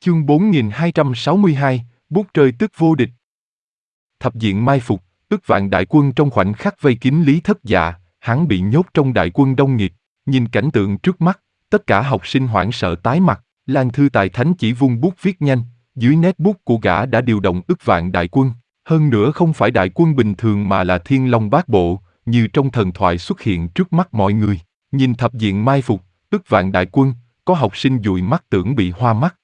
Chương 4262, bút rơi tức vô địch. Thập diện mai phục, ức vạn đại quân trong khoảnh khắc vây kín Lý Thất Dạ, hắn bị nhốt trong đại quân đông nghịt. Nhìn cảnh tượng trước mắt, tất cả học sinh hoảng sợ tái mặt. Lan Thư Tài Thánh chỉ vung bút viết nhanh, dưới nét bút của gã đã điều động ức vạn đại quân. Hơn nữa không phải đại quân bình thường mà là Thiên Long Bát Bộ, như trong thần thoại xuất hiện trước mắt mọi người. Nhìn thập diện mai phục, ức vạn đại quân, có học sinh dụi mắt tưởng bị hoa mắt.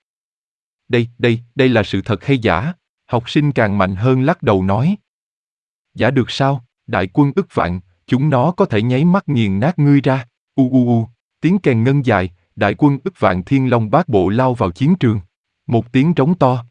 Đây là sự thật hay giả? Học sinh càng mạnh hơn lắc đầu nói. Giả được sao? Đại quân ức vạn, chúng nó có thể nháy mắt nghiền nát ngươi ra. Tiếng kèn ngân dài, đại quân ức vạn Thiên Long Bát Bộ lao vào chiến trường. Một tiếng trống to.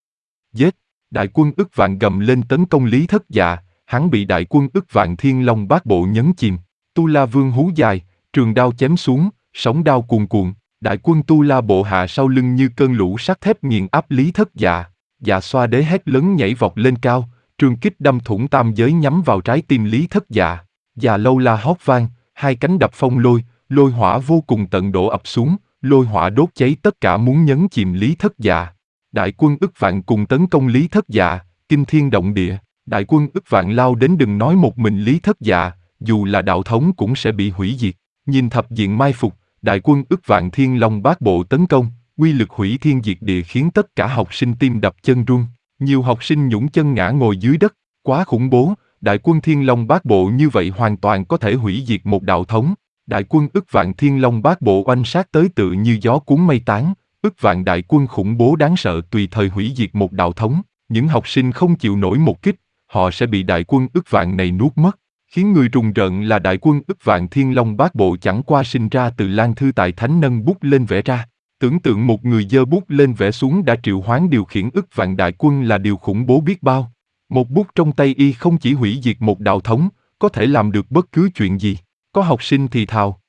Giết! Đại quân ức vạn gầm lên tấn công Lý Thất Dạ, hắn bị đại quân ức vạn Thiên Long Bát Bộ nhấn chìm. Tu La Vương hú dài, trường đao chém xuống, sóng đao cuồn cuộn. Đại quân Tu La Bộ hạ sau lưng như cơn lũ sắt thép nghiền áp Lý Thất Dạ. Dạ Xoa Đế hét lớn nhảy vọt lên cao, trường kích đâm thủng tam giới nhắm vào trái tim Lý Thất Dạ. Dạ Lâu La hót vang, hai cánh đập phong lôi, lôi hỏa vô cùng tận đổ ập xuống, lôi hỏa đốt cháy tất cả muốn nhấn chìm Lý Thất Dạ. Đại quân ức vạn cùng tấn công Lý Thất Dạ, kinh thiên động địa. Đại quân ức vạn lao đến đừng nói một mình Lý Thất Dạ, dù là đạo thống cũng sẽ bị hủy diệt. Nhìn thập diện mai phục, đại quân ức vạn Thiên Long Bát Bộ tấn công, uy lực hủy thiên diệt địa khiến tất cả học sinh tim đập chân run. Nhiều học sinh nhũn chân ngã ngồi dưới đất, quá khủng bố, đại quân Thiên Long Bát Bộ như vậy hoàn toàn có thể hủy diệt một đạo thống. Đại quân ức vạn Thiên Long Bát Bộ oanh sát tới tự như gió cuốn mây tán, ức vạn đại quân khủng bố đáng sợ tùy thời hủy diệt một đạo thống. Những học sinh không chịu nổi một kích, họ sẽ bị đại quân ức vạn này nuốt mất. Khiến người rùng rợn là đại quân ức vạn Thiên Long Bát Bộ chẳng qua sinh ra từ Lan Thư Tài Thánh nâng bút lên vẽ ra. Tưởng tượng một người giơ bút lên vẽ xuống đã triệu hoán điều khiển ức vạn đại quân là điều khủng bố biết bao. Một bút trong tay y không chỉ hủy diệt một đạo thống, có thể làm được bất cứ chuyện gì. Có học sinh thì thào.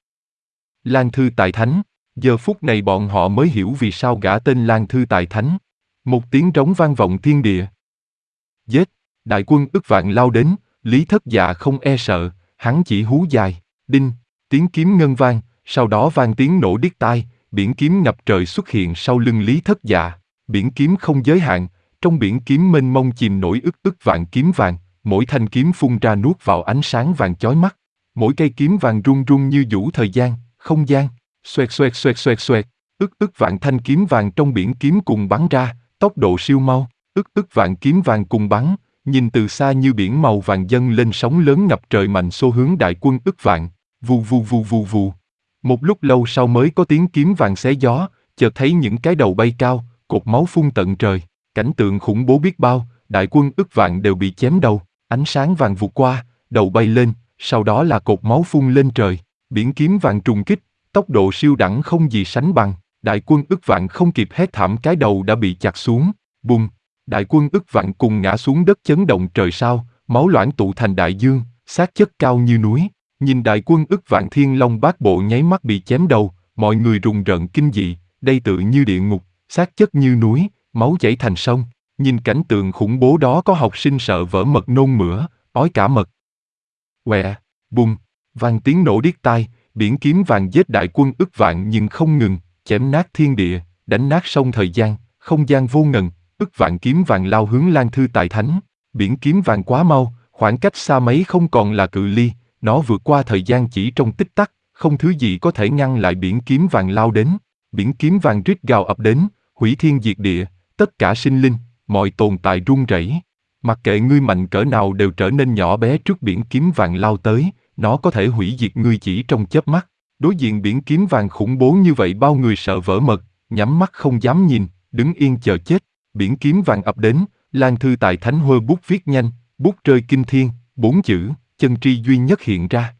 Lan Thư Tài Thánh, giờ phút này bọn họ mới hiểu vì sao gã tên Lan Thư Tài Thánh. Một tiếng trống vang vọng thiên địa. Giết! Đại quân ức vạn lao đến, Lý Thất Dạ không e sợ, hắn chỉ hú dài, đinh, tiếng kiếm ngân vang, sau đó vang tiếng nổ điếc tai, biển kiếm ngập trời xuất hiện sau lưng Lý Thất Dạ. Biển kiếm không giới hạn, trong biển kiếm mênh mông chìm nổi ức vạn kiếm vàng, mỗi thanh kiếm phun ra nuốt vào ánh sáng vàng chói mắt. Mỗi cây kiếm vàng rung rung như vũ thời gian, không gian, xoẹt xoẹt xoẹt xoẹt xoẹt, ức vạn thanh kiếm vàng trong biển kiếm cùng bắn ra, tốc độ siêu mau, ức vạn kiếm vàng cùng bắn, nhìn từ xa như biển màu vàng dâng lên sóng lớn ngập trời mạnh xô hướng đại quân ức vạn, vù vù vù vù vù. Một lúc lâu sau mới có tiếng kiếm vàng xé gió, chợt thấy những cái đầu bay cao, cột máu phun tận trời, cảnh tượng khủng bố biết bao, đại quân ức vạn đều bị chém đầu, ánh sáng vàng vụt qua, đầu bay lên, sau đó là cột máu phun lên trời, biển kiếm vàng trùng kích, tốc độ siêu đẳng không gì sánh bằng, đại quân ức vạn không kịp hét thảm cái đầu đã bị chặt xuống, bùng. Đại quân ức vạn cùng ngã xuống đất chấn động trời sao, máu loãng tụ thành đại dương, xác chất cao như núi. Nhìn đại quân ức vạn Thiên Long Bát Bộ nháy mắt bị chém đầu, mọi người rùng rợn kinh dị, đây tự như địa ngục, xác chất như núi, máu chảy thành sông. Nhìn cảnh tượng khủng bố đó có học sinh sợ vỡ mật nôn mửa, ói cả mật. Quẹ, bùng, vang tiếng nổ điếc tai, biển kiếm vàng giết đại quân ức vạn nhưng không ngừng, chém nát thiên địa, đánh nát sông thời gian, không gian vô ngần. Ức vạn kiếm vàng lao hướng Lan Thư Tài Thánh, biển kiếm vàng quá mau, khoảng cách xa mấy không còn là cự ly, nó vượt qua thời gian chỉ trong tích tắc, không thứ gì có thể ngăn lại biển kiếm vàng lao đến. Biển kiếm vàng rít gào ập đến, hủy thiên diệt địa, tất cả sinh linh, mọi tồn tại run rẩy. Mặc kệ ngươi mạnh cỡ nào đều trở nên nhỏ bé trước biển kiếm vàng lao tới, nó có thể hủy diệt ngươi chỉ trong chớp mắt. Đối diện biển kiếm vàng khủng bố như vậy bao người sợ vỡ mật, nhắm mắt không dám nhìn, đứng yên chờ chết. Biển kiếm vàng ập đến, Lan Thư Tài Thánh hơ bút viết nhanh, bút rơi kinh thiên, 4 chữ, chân tri duy nhất hiện ra,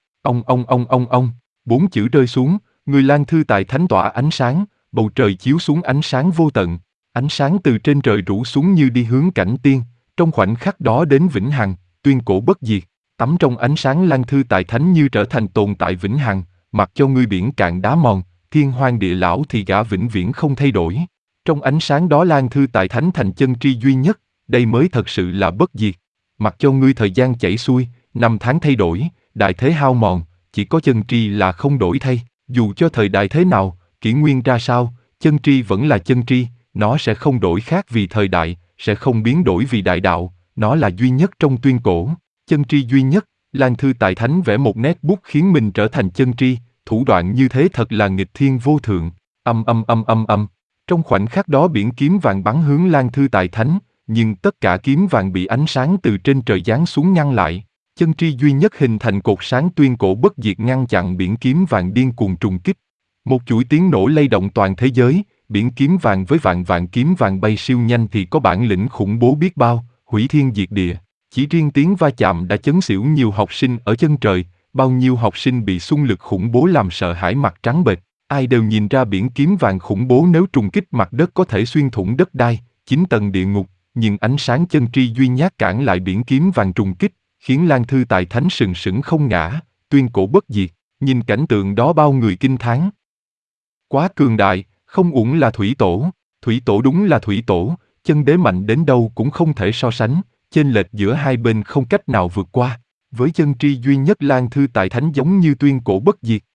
ông, 4 chữ rơi xuống, người Lan Thư Tài Thánh tỏa ánh sáng, bầu trời chiếu xuống ánh sáng vô tận, ánh sáng từ trên trời rủ xuống như đi hướng cảnh tiên, trong khoảnh khắc đó đến vĩnh hằng, tuyên cổ bất diệt, tắm trong ánh sáng Lan Thư Tài Thánh như trở thành tồn tại vĩnh hằng, mặc cho ngươi biển cạn đá mòn, thiên hoang địa lão thì gã vĩnh viễn không thay đổi. Trong ánh sáng đó Lan Thư Tài Thánh thành chân tri duy nhất, đây mới thật sự là bất diệt. Mặc cho ngươi thời gian chảy xuôi, năm tháng thay đổi, đại thế hao mòn, chỉ có chân tri là không đổi thay. Dù cho thời đại thế nào, kỷ nguyên ra sao, chân tri vẫn là chân tri, nó sẽ không đổi khác vì thời đại, sẽ không biến đổi vì đại đạo, nó là duy nhất trong tuyên cổ, chân tri duy nhất. Lan Thư Tại Thánh vẽ một nét bút khiến mình trở thành chân tri, thủ đoạn như thế thật là nghịch thiên vô thượng. Trong khoảnh khắc đó biển kiếm vàng bắn hướng Lan Thư Tại Thánh, nhưng tất cả kiếm vàng bị ánh sáng từ trên trời giáng xuống ngăn lại. Chân tri duy nhất hình thành cột sáng tuyên cổ bất diệt ngăn chặn biển kiếm vàng điên cuồng trùng kích. Một chuỗi tiếng nổ lay động toàn thế giới, biển kiếm vàng với vạn vạn kiếm vàng bay siêu nhanh thì có bản lĩnh khủng bố biết bao, hủy thiên diệt địa. Chỉ riêng tiếng va chạm đã chấn xỉu nhiều học sinh ở chân trời, bao nhiêu học sinh bị xung lực khủng bố làm sợ hãi mặt trắng bệch. Ai đều nhìn ra biển kiếm vàng khủng bố nếu trùng kích mặt đất có thể xuyên thủng đất đai, 9 tầng địa ngục, nhưng ánh sáng chân tri duy nhất cản lại biển kiếm vàng trùng kích, khiến Lan Thư Tại Thánh sừng sững không ngã, tuyên cổ bất diệt. Nhìn cảnh tượng đó bao người kinh thán. Quá cường đại, không uổng là thủy tổ đúng là thủy tổ, chân đế mạnh đến đâu cũng không thể so sánh, chênh lệch giữa hai bên không cách nào vượt qua. Với chân tri duy nhất Lan Thư Tại Thánh giống như tuyên cổ bất diệt,